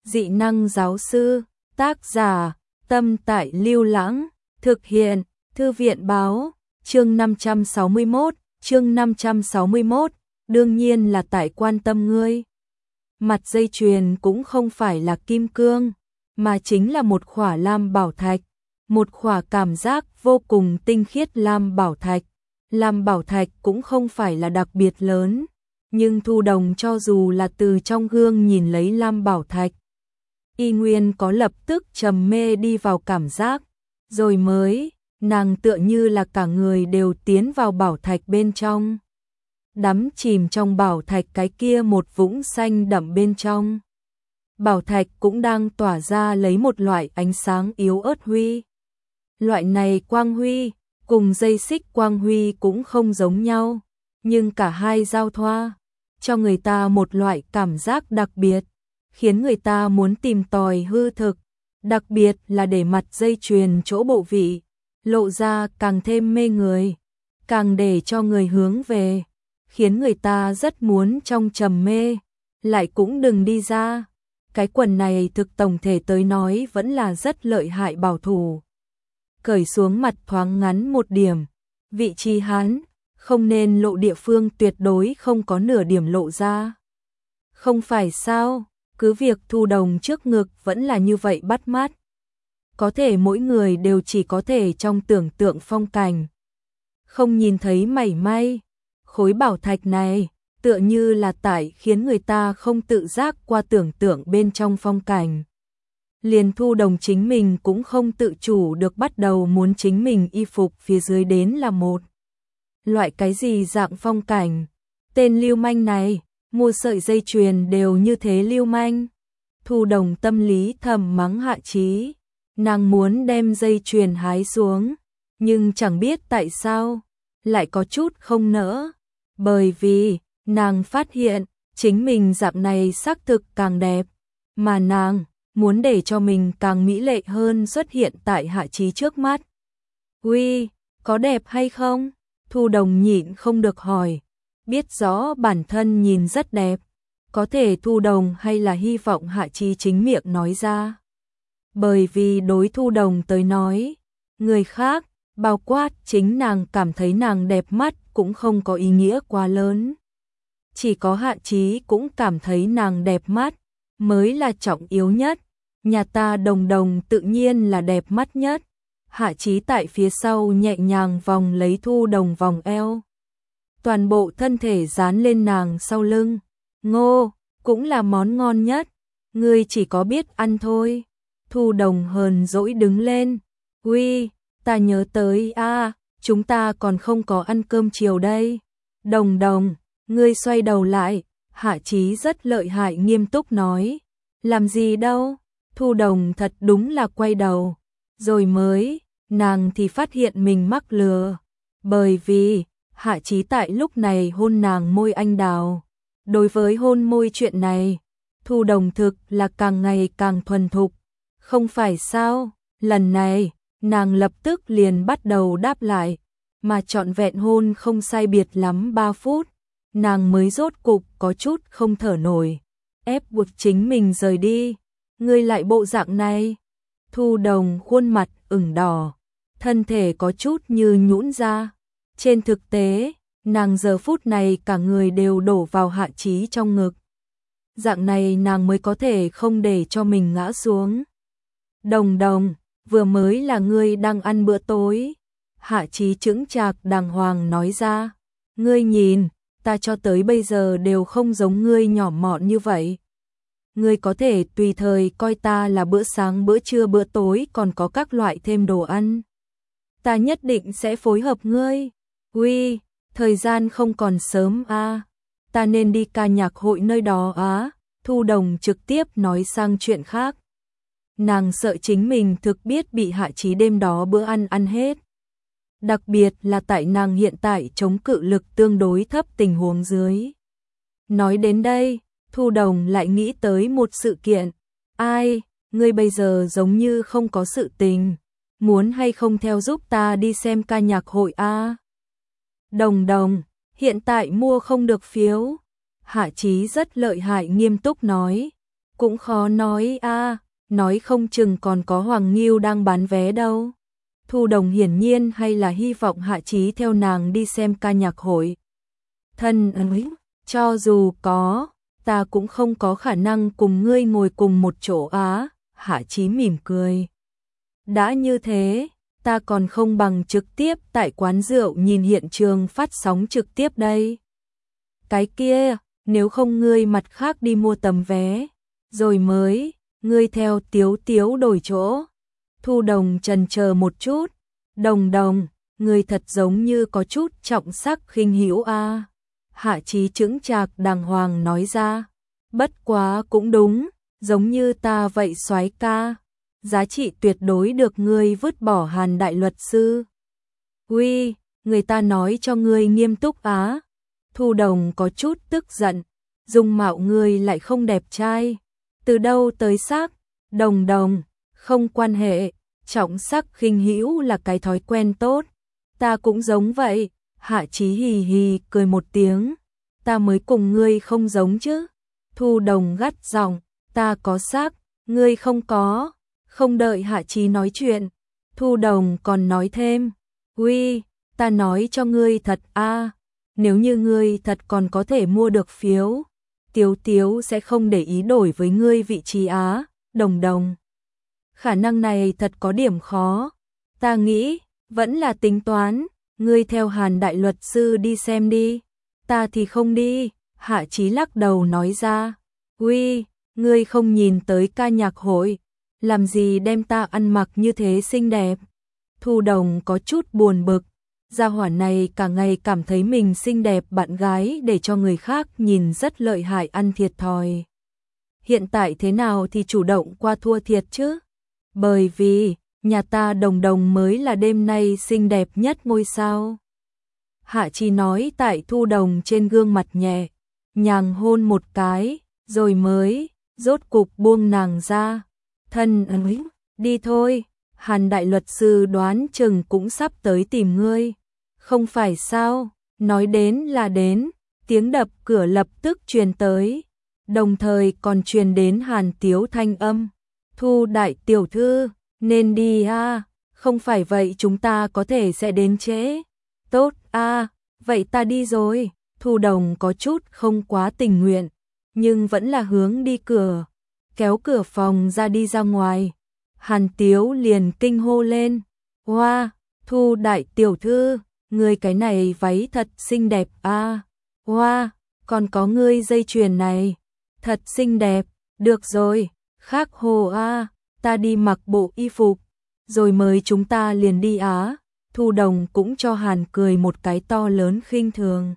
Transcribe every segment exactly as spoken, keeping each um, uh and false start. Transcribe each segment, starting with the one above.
Dị năng giáo sư, tác giả, Tâm Tại Lưu Lãng, thực hiện, Thư viện báo, chương năm trăm sáu mươi mốt, chương năm trăm sáu mươi mốt, đương nhiên là tại quan tâm ngươi. Mặt dây chuyền cũng không phải là kim cương, mà chính là một khỏa lam bảo thạch, một khỏa cảm giác vô cùng tinh khiết lam bảo thạch. Lam bảo thạch cũng không phải là đặc biệt lớn, nhưng Thu Đồng cho dù là từ trong gương nhìn lấy lam bảo thạch, y nguyên có lập tức trầm mê đi vào cảm giác, rồi mới, nàng tựa như là cả người đều tiến vào bảo thạch bên trong. Đắm chìm trong bảo thạch cái kia một vũng xanh đậm bên trong. Bảo thạch cũng đang tỏa ra lấy một loại ánh sáng yếu ớt huy. Loại này quang huy, cùng dây xích quang huy cũng không giống nhau, nhưng cả hai giao thoa, cho người ta một loại cảm giác đặc biệt, khiến người ta muốn tìm tòi hư thực, đặc biệt là để mặt dây chuyền chỗ bộ vị, lộ ra càng thêm mê người, càng để cho người hướng về, khiến người ta rất muốn trong trầm mê, lại cũng đừng đi ra. Cái quần này thực tổng thể tới nói vẫn là rất lợi hại bảo thủ. Cởi xuống mặt thoáng ngắn một điểm, vị trí hắn, không nên lộ địa phương tuyệt đối không có nửa điểm lộ ra. Không phải sao, cứ việc Thu Đồng trước ngực vẫn là như vậy bắt mắt. Có thể mỗi người đều chỉ có thể trong tưởng tượng phong cảnh. Không nhìn thấy mảy may, khối bảo thạch này, tựa như là tại khiến người ta không tự giác qua tưởng tượng bên trong phong cảnh. Liền Thu Đồng chính mình cũng không tự chủ được bắt đầu muốn chính mình y phục phía dưới đến là một loại cái gì dạng phong cảnh. Tên lưu manh này, mua sợi dây chuyền đều như thế lưu manh. Thu Đồng tâm lý thầm mắng Hạ Chí, nàng muốn đem dây chuyền hái xuống, nhưng chẳng biết tại sao, lại có chút không nỡ, bởi vì nàng phát hiện chính mình dạng này xác thực càng đẹp, mà nàng muốn để cho mình càng mỹ lệ hơn xuất hiện tại Hạ Chí trước mắt. Uy, có đẹp hay không? Thu Đồng nhịn không được hỏi, biết rõ bản thân nhìn rất đẹp, có thể Thu Đồng hay là hy vọng Hạ Chí chính miệng nói ra. Bởi vì đối Thu Đồng tới nói, người khác, bao quát chính nàng cảm thấy nàng đẹp mắt cũng không có ý nghĩa quá lớn. Chỉ có Hạ Chí cũng cảm thấy nàng đẹp mắt, mới là trọng yếu nhất. Nhà ta Đồng Đồng tự nhiên là đẹp mắt nhất. Hạ Chí tại phía sau nhẹ nhàng vòng lấy Thu Đồng vòng eo. Toàn bộ thân thể dán lên nàng sau lưng. Ngô, cũng là món ngon nhất. Ngươi chỉ có biết ăn thôi. Thu Đồng hờn dỗi đứng lên. Uy, ta nhớ tới a, à, chúng ta còn không có ăn cơm chiều đây. Đồng Đồng, ngươi xoay đầu lại. Hạ Chí rất lợi hại nghiêm túc nói. Làm gì đâu? Thu Đồng thật đúng là quay đầu. Rồi mới, nàng thì phát hiện mình mắc lừa. Bởi vì, Hạ Chí tại lúc này hôn nàng môi anh đào. Đối với hôn môi chuyện này, Thu Đồng thực là càng ngày càng thuần thục. Không phải sao, lần này, nàng lập tức liền bắt đầu đáp lại, mà trọn vẹn hôn không sai biệt lắm ba phút, nàng mới rốt cục có chút không thở nổi, ép buộc chính mình rời đi. Ngươi lại bộ dạng này. Thu Đồng khuôn mặt ửng đỏ, thân thể có chút như nhũn ra. Trên thực tế, nàng giờ phút này cả người đều đổ vào Hạ Chí trong ngực. Dạng này nàng mới có thể không để cho mình ngã xuống. Đồng Đồng, vừa mới là ngươi đang ăn bữa tối. Hạ Chí chững chạc đàng hoàng nói ra. Ngươi nhìn, ta cho tới bây giờ đều không giống ngươi nhỏ mọn như vậy. Ngươi có thể tùy thời coi ta là bữa sáng bữa trưa bữa tối còn có các loại thêm đồ ăn. Ta nhất định sẽ phối hợp ngươi. Uy, thời gian không còn sớm a, à. Ta nên đi ca nhạc hội nơi đó á. Thu Đồng trực tiếp nói sang chuyện khác. Nàng sợ chính mình thực biết bị Hạ Chí đêm đó bữa ăn ăn hết. Đặc biệt là tại nàng hiện tại chống cự lực tương đối thấp tình huống dưới. Nói đến đây, Thu Đồng lại nghĩ tới một sự kiện. Ai, ngươi bây giờ giống như không có sự tình. Muốn hay không theo giúp ta đi xem ca nhạc hội a? À? Đồng Đồng, hiện tại mua không được phiếu. Hạ Chí rất lợi hại nghiêm túc nói. Cũng khó nói a, nói không chừng còn có Hoàng Nghiêu đang bán vé đâu. Thu Đồng hiển nhiên hay là hy vọng Hạ Chí theo nàng đi xem ca nhạc hội. Thân ơi, cho dù có, ta cũng không có khả năng cùng ngươi ngồi cùng một chỗ á, Hạ Chí mỉm cười. Đã như thế, ta còn không bằng trực tiếp tại quán rượu nhìn hiện trường phát sóng trực tiếp đây. Cái kia, nếu không ngươi mặt khác đi mua tấm vé, rồi mới, ngươi theo Tiếu Tiếu đổi chỗ. Thu Đồng chần chờ một chút, Đồng Đồng, ngươi thật giống như có chút trọng sắc khinh hữu a. Hạ Chí chững chạc đàng hoàng nói ra, bất quá cũng đúng, giống như ta vậy soái ca, giá trị tuyệt đối được ngươi vứt bỏ Hàn đại luật sư. Uy, người ta nói cho ngươi nghiêm túc á. Thu Đồng có chút tức giận, dung mạo ngươi lại không đẹp trai, từ đâu tới sắc? Đồng Đồng, không quan hệ, trọng sắc khinh hữu là cái thói quen tốt, ta cũng giống vậy. Hạ Chí hì hì cười một tiếng, ta mới cùng ngươi không giống chứ. Thu Đồng gắt giọng, ta có sắc, ngươi không có. Không đợi Hạ Chí nói chuyện, Thu Đồng còn nói thêm, uy, ta nói cho ngươi thật a, nếu như ngươi thật còn có thể mua được phiếu, Tiếu Tiếu sẽ không để ý đổi với ngươi vị trí á. Đồng Đồng, khả năng này thật có điểm khó, ta nghĩ, vẫn là tính toán, ngươi theo Hàn đại luật sư đi xem đi, ta thì không đi. Hạ Chí lắc đầu nói ra, uy, ngươi không nhìn tới ca nhạc hội, làm gì đem ta ăn mặc như thế xinh đẹp. Thu Đồng có chút buồn bực, gia hỏa này cả ngày cảm thấy mình xinh đẹp bạn gái để cho người khác nhìn rất lợi hại ăn thiệt thòi. Hiện tại thế nào thì chủ động qua thua thiệt chứ? Bởi vì, nhà ta Đồng Đồng mới là đêm nay xinh đẹp nhất ngôi sao. Hạ Chí nói tại Thu Đồng trên gương mặt nhẹ, nhàng hôn một cái, rồi mới, rốt cục buông nàng ra. Thân ơi, đi thôi, Hàn đại luật sư đoán chừng cũng sắp tới tìm ngươi. Không phải sao, nói đến là đến, tiếng đập cửa lập tức truyền tới, đồng thời còn truyền đến Hàn Tiếu thanh âm. Thu đại tiểu thư, nên đi a, không phải vậy chúng ta có thể sẽ đến trễ. Tốt a, vậy ta đi rồi. Thu Đồng có chút không quá tình nguyện, nhưng vẫn là hướng đi cửa, kéo cửa phòng ra đi ra ngoài. Hàn Tiếu liền kinh hô lên, hoa, Thu đại tiểu thư, ngươi cái này váy thật xinh đẹp a. Hoa, còn có ngươi dây chuyền này, thật xinh đẹp. Được rồi, khác hồ a, ta đi mặc bộ y phục, rồi mới chúng ta liền đi á. Thu Đồng cũng cho Hàn cười một cái to lớn khinh thường.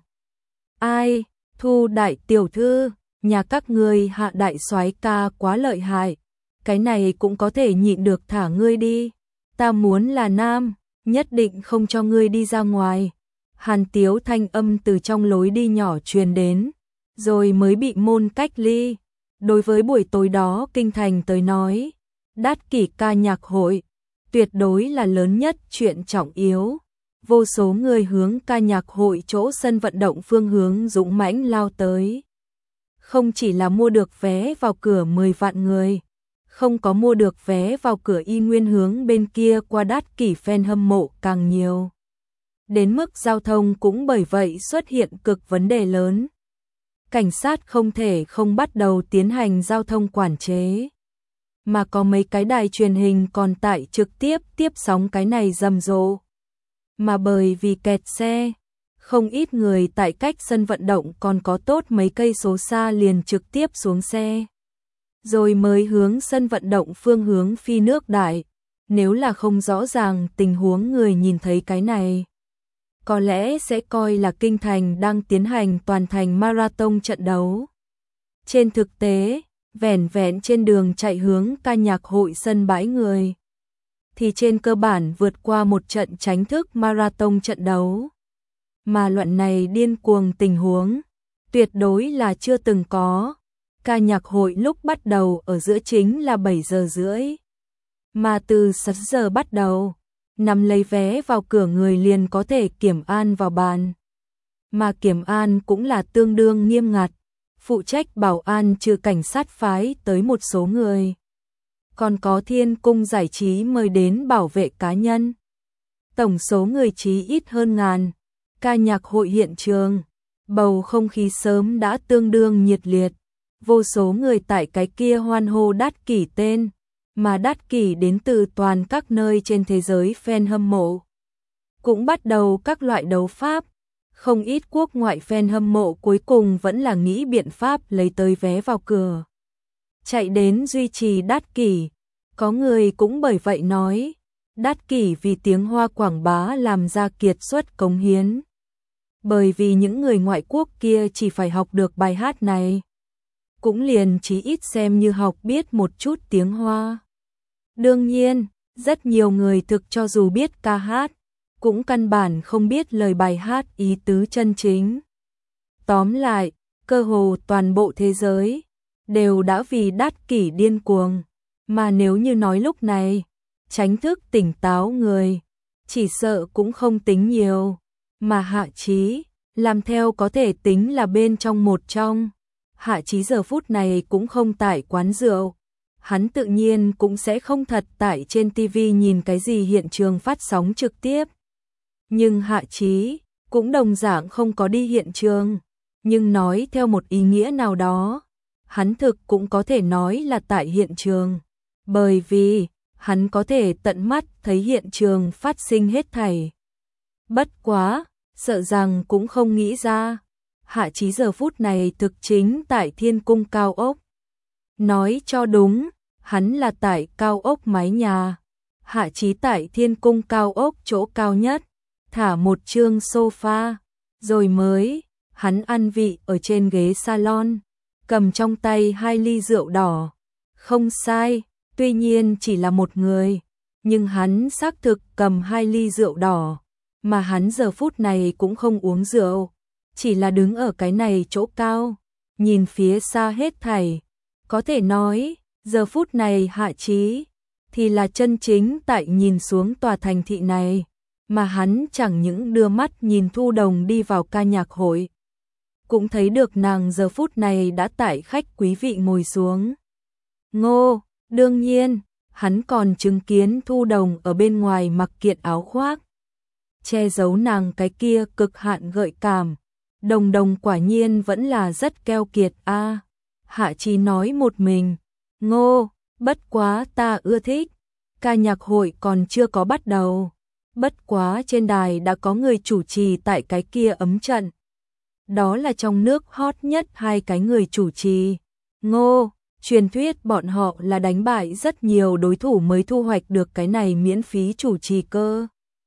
Ai, Thu đại tiểu thư, nhà các ngươi Hạ đại soái ca quá lợi hại, cái này cũng có thể nhịn được thả ngươi đi. Ta muốn là nam, nhất định không cho ngươi đi ra ngoài. Hàn Tiếu thanh âm từ trong lối đi nhỏ truyền đến, rồi mới bị môn cách ly. Đối với buổi tối đó kinh thành tới nói, Đát Kỷ ca nhạc hội, tuyệt đối là lớn nhất chuyện trọng yếu. Vô số người hướng ca nhạc hội chỗ sân vận động phương hướng dũng mãnh lao tới. Không chỉ là mua được vé vào cửa mười vạn người, không có mua được vé vào cửa y nguyên hướng bên kia qua Đát Kỷ fan hâm mộ càng nhiều. Đến mức giao thông cũng bởi vậy xuất hiện cực vấn đề lớn. Cảnh sát không thể không bắt đầu tiến hành giao thông quản chế. Mà có mấy cái đài truyền hình còn tại trực tiếp tiếp sóng cái này rầm rộ. Mà bởi vì kẹt xe, không ít người tại cách sân vận động còn có tốt mấy cây số xa liền trực tiếp xuống xe. Rồi mới hướng sân vận động phương hướng phi nước đại. Nếu là không rõ ràng tình huống người nhìn thấy cái này, có lẽ sẽ coi là kinh thành đang tiến hành toàn thành marathon trận đấu. Trên thực tế, vẻn vẹn trên đường chạy hướng ca nhạc hội sân bãi người, thì trên cơ bản vượt qua một trận chính thức marathon trận đấu. Mà loạn này điên cuồng tình huống, tuyệt đối là chưa từng có. Ca nhạc hội lúc bắt đầu ở giữa chính là bảy giờ rưỡi. Mà từ sáu giờ bắt đầu, nằm lấy vé vào cửa người liền có thể kiểm an vào bàn. Mà kiểm an cũng là tương đương nghiêm ngặt, phụ trách bảo an trừ cảnh sát phái tới một số người. Còn có Thiên Cung Giải trí mời đến bảo vệ cá nhân. Tổng số người chí ít hơn ngàn. Ca nhạc hội hiện trường, bầu không khí sớm đã tương đương nhiệt liệt. Vô số người tại cái kia hoan hô Đát Kỷ tên, mà Đát Kỷ đến từ toàn các nơi trên thế giới fan hâm mộ. Cũng bắt đầu các loại đấu pháp, không ít quốc ngoại fan hâm mộ cuối cùng vẫn là nghĩ biện pháp lấy tới vé vào cửa. Chạy đến duy trì Đát Kỷ, có người cũng bởi vậy nói, Đát Kỷ vì tiếng Hoa quảng bá làm ra kiệt xuất cống hiến. Bởi vì những người ngoại quốc kia chỉ phải học được bài hát này, cũng liền chí ít xem như học biết một chút tiếng Hoa. Đương nhiên, rất nhiều người thực cho dù biết ca hát, cũng căn bản không biết lời bài hát ý tứ chân chính. Tóm lại, cơ hồ toàn bộ thế giới đều đã vì Đát Kỷ điên cuồng, mà nếu như nói lúc này, tránh thức tỉnh táo người, chỉ sợ cũng không tính nhiều, mà Hạ Chí, làm theo có thể tính là bên trong một trong. Hạ Chí giờ phút này cũng không tại quán rượu, hắn tự nhiên cũng sẽ không thật tại trên ti vi nhìn cái gì hiện trường phát sóng trực tiếp. Nhưng Hạ Chí cũng đồng dạng không có đi hiện trường, nhưng nói theo một ý nghĩa nào đó, hắn thực cũng có thể nói là tại hiện trường, bởi vì hắn có thể tận mắt thấy hiện trường phát sinh hết thảy. Bất quá, sợ rằng cũng không nghĩ ra, Hạ Chí giờ phút này thực chính tại Thiên Cung cao ốc. Nói cho đúng, hắn là tại cao ốc mái nhà. Hạ Chí tại Thiên Cung cao ốc chỗ cao nhất, thả một chương sofa, rồi mới, hắn ăn vị ở trên ghế salon, cầm trong tay hai ly rượu đỏ. Không sai, tuy nhiên chỉ là một người, nhưng hắn xác thực cầm hai ly rượu đỏ, mà hắn giờ phút này cũng không uống rượu, chỉ là đứng ở cái này chỗ cao, nhìn phía xa hết thảy. Có thể nói, giờ phút này Hạ Chí thì là chân chính tại nhìn xuống tòa thành thị này, mà hắn chẳng những đưa mắt nhìn Thu Đồng đi vào ca nhạc hội, cũng thấy được nàng giờ phút này đã tại khách quý vị ngồi xuống. Ngô, đương nhiên, hắn còn chứng kiến Thu Đồng ở bên ngoài mặc kiện áo khoác, che giấu nàng cái kia cực hạn gợi cảm. Đồng Đồng quả nhiên vẫn là rất keo kiệt a. À, Hạ Chí nói một mình, Ngô, bất quá ta ưa thích, ca nhạc hội còn chưa có bắt đầu, bất quá trên đài đã có người chủ trì tại cái kia ấm trận. Đó là trong nước hot nhất hai cái người chủ trì. Ngô, truyền thuyết bọn họ là đánh bại rất nhiều đối thủ mới thu hoạch được cái này miễn phí chủ trì cơ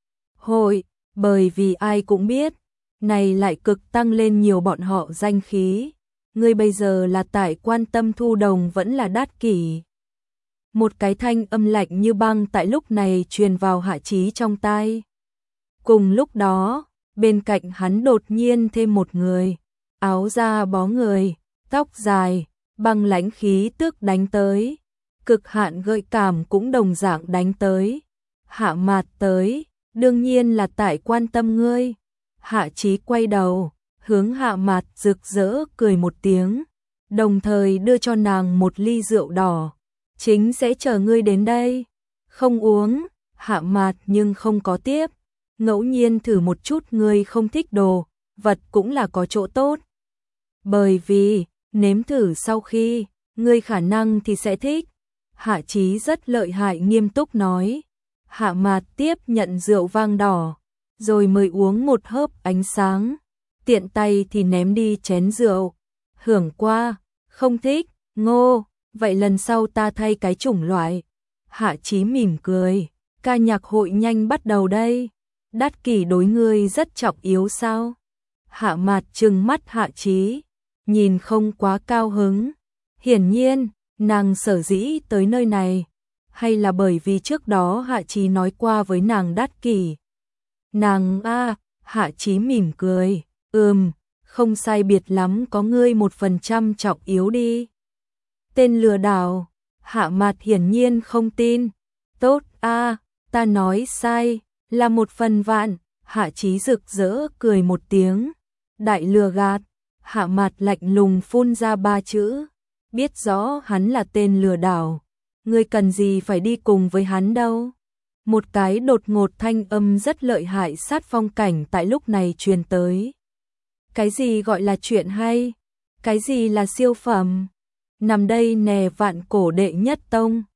hội, bởi vì ai cũng biết, này lại cực tăng lên nhiều bọn họ danh khí. Ngươi bây giờ là tại quan tâm Thu Đồng vẫn là Đát Kỷ. Một cái thanh âm lạnh như băng tại lúc này truyền vào Hạ Chí trong tai. Cùng lúc đó, bên cạnh hắn đột nhiên thêm một người, áo da bó người, tóc dài, băng lãnh khí tức đánh tới, cực hạn gợi cảm cũng đồng dạng đánh tới. Hạ Mạt tới, đương nhiên là tại quan tâm ngươi. Hạ Chí quay đầu, hướng Hạ Mạt rực rỡ cười một tiếng, đồng thời đưa cho nàng một ly rượu đỏ. Chính sẽ chờ ngươi đến đây. Không uống, Hạ Mạt nhưng không có tiếp. Ngẫu nhiên thử một chút ngươi không thích đồ, vật cũng là có chỗ tốt. Bởi vì, nếm thử sau khi, ngươi khả năng thì sẽ thích. Hạ Chí rất lợi hại nghiêm túc nói. Hạ Mạt tiếp nhận rượu vang đỏ, rồi mới uống một hớp ánh sáng, tiện tay thì ném đi chén rượu. Hưởng qua, không thích, Ngô, vậy lần sau ta thay cái chủng loại. Hạ Chí mỉm cười, ca nhạc hội nhanh bắt đầu đây. Đát Kỷ đối ngươi rất trọng yếu sao? Hạ Mạt trừng mắt Hạ Chí, nhìn không quá cao hứng. Hiển nhiên, nàng sở dĩ tới nơi này, hay là bởi vì trước đó Hạ Chí nói qua với nàng Đát Kỷ. Nàng a, à, Hạ Chí mỉm cười, ừm, không sai biệt lắm có ngươi một phần trăm trọng yếu đi. Tên lừa đảo, Hạ Mạt hiển nhiên không tin. Tốt a, à, ta nói sai, là một phần vạn. Hạ Chí rực rỡ cười một tiếng. Đại lừa gạt, Hạ Mạt lạnh lùng phun ra ba chữ, biết rõ hắn là tên lừa đảo, ngươi cần gì phải đi cùng với hắn đâu. Một cái đột ngột thanh âm rất lợi hại sát phong cảnh tại lúc này truyền tới. Cái gì gọi là chuyện hay? Cái gì là siêu phẩm? Nằm đây nè vạn cổ đệ nhất tông.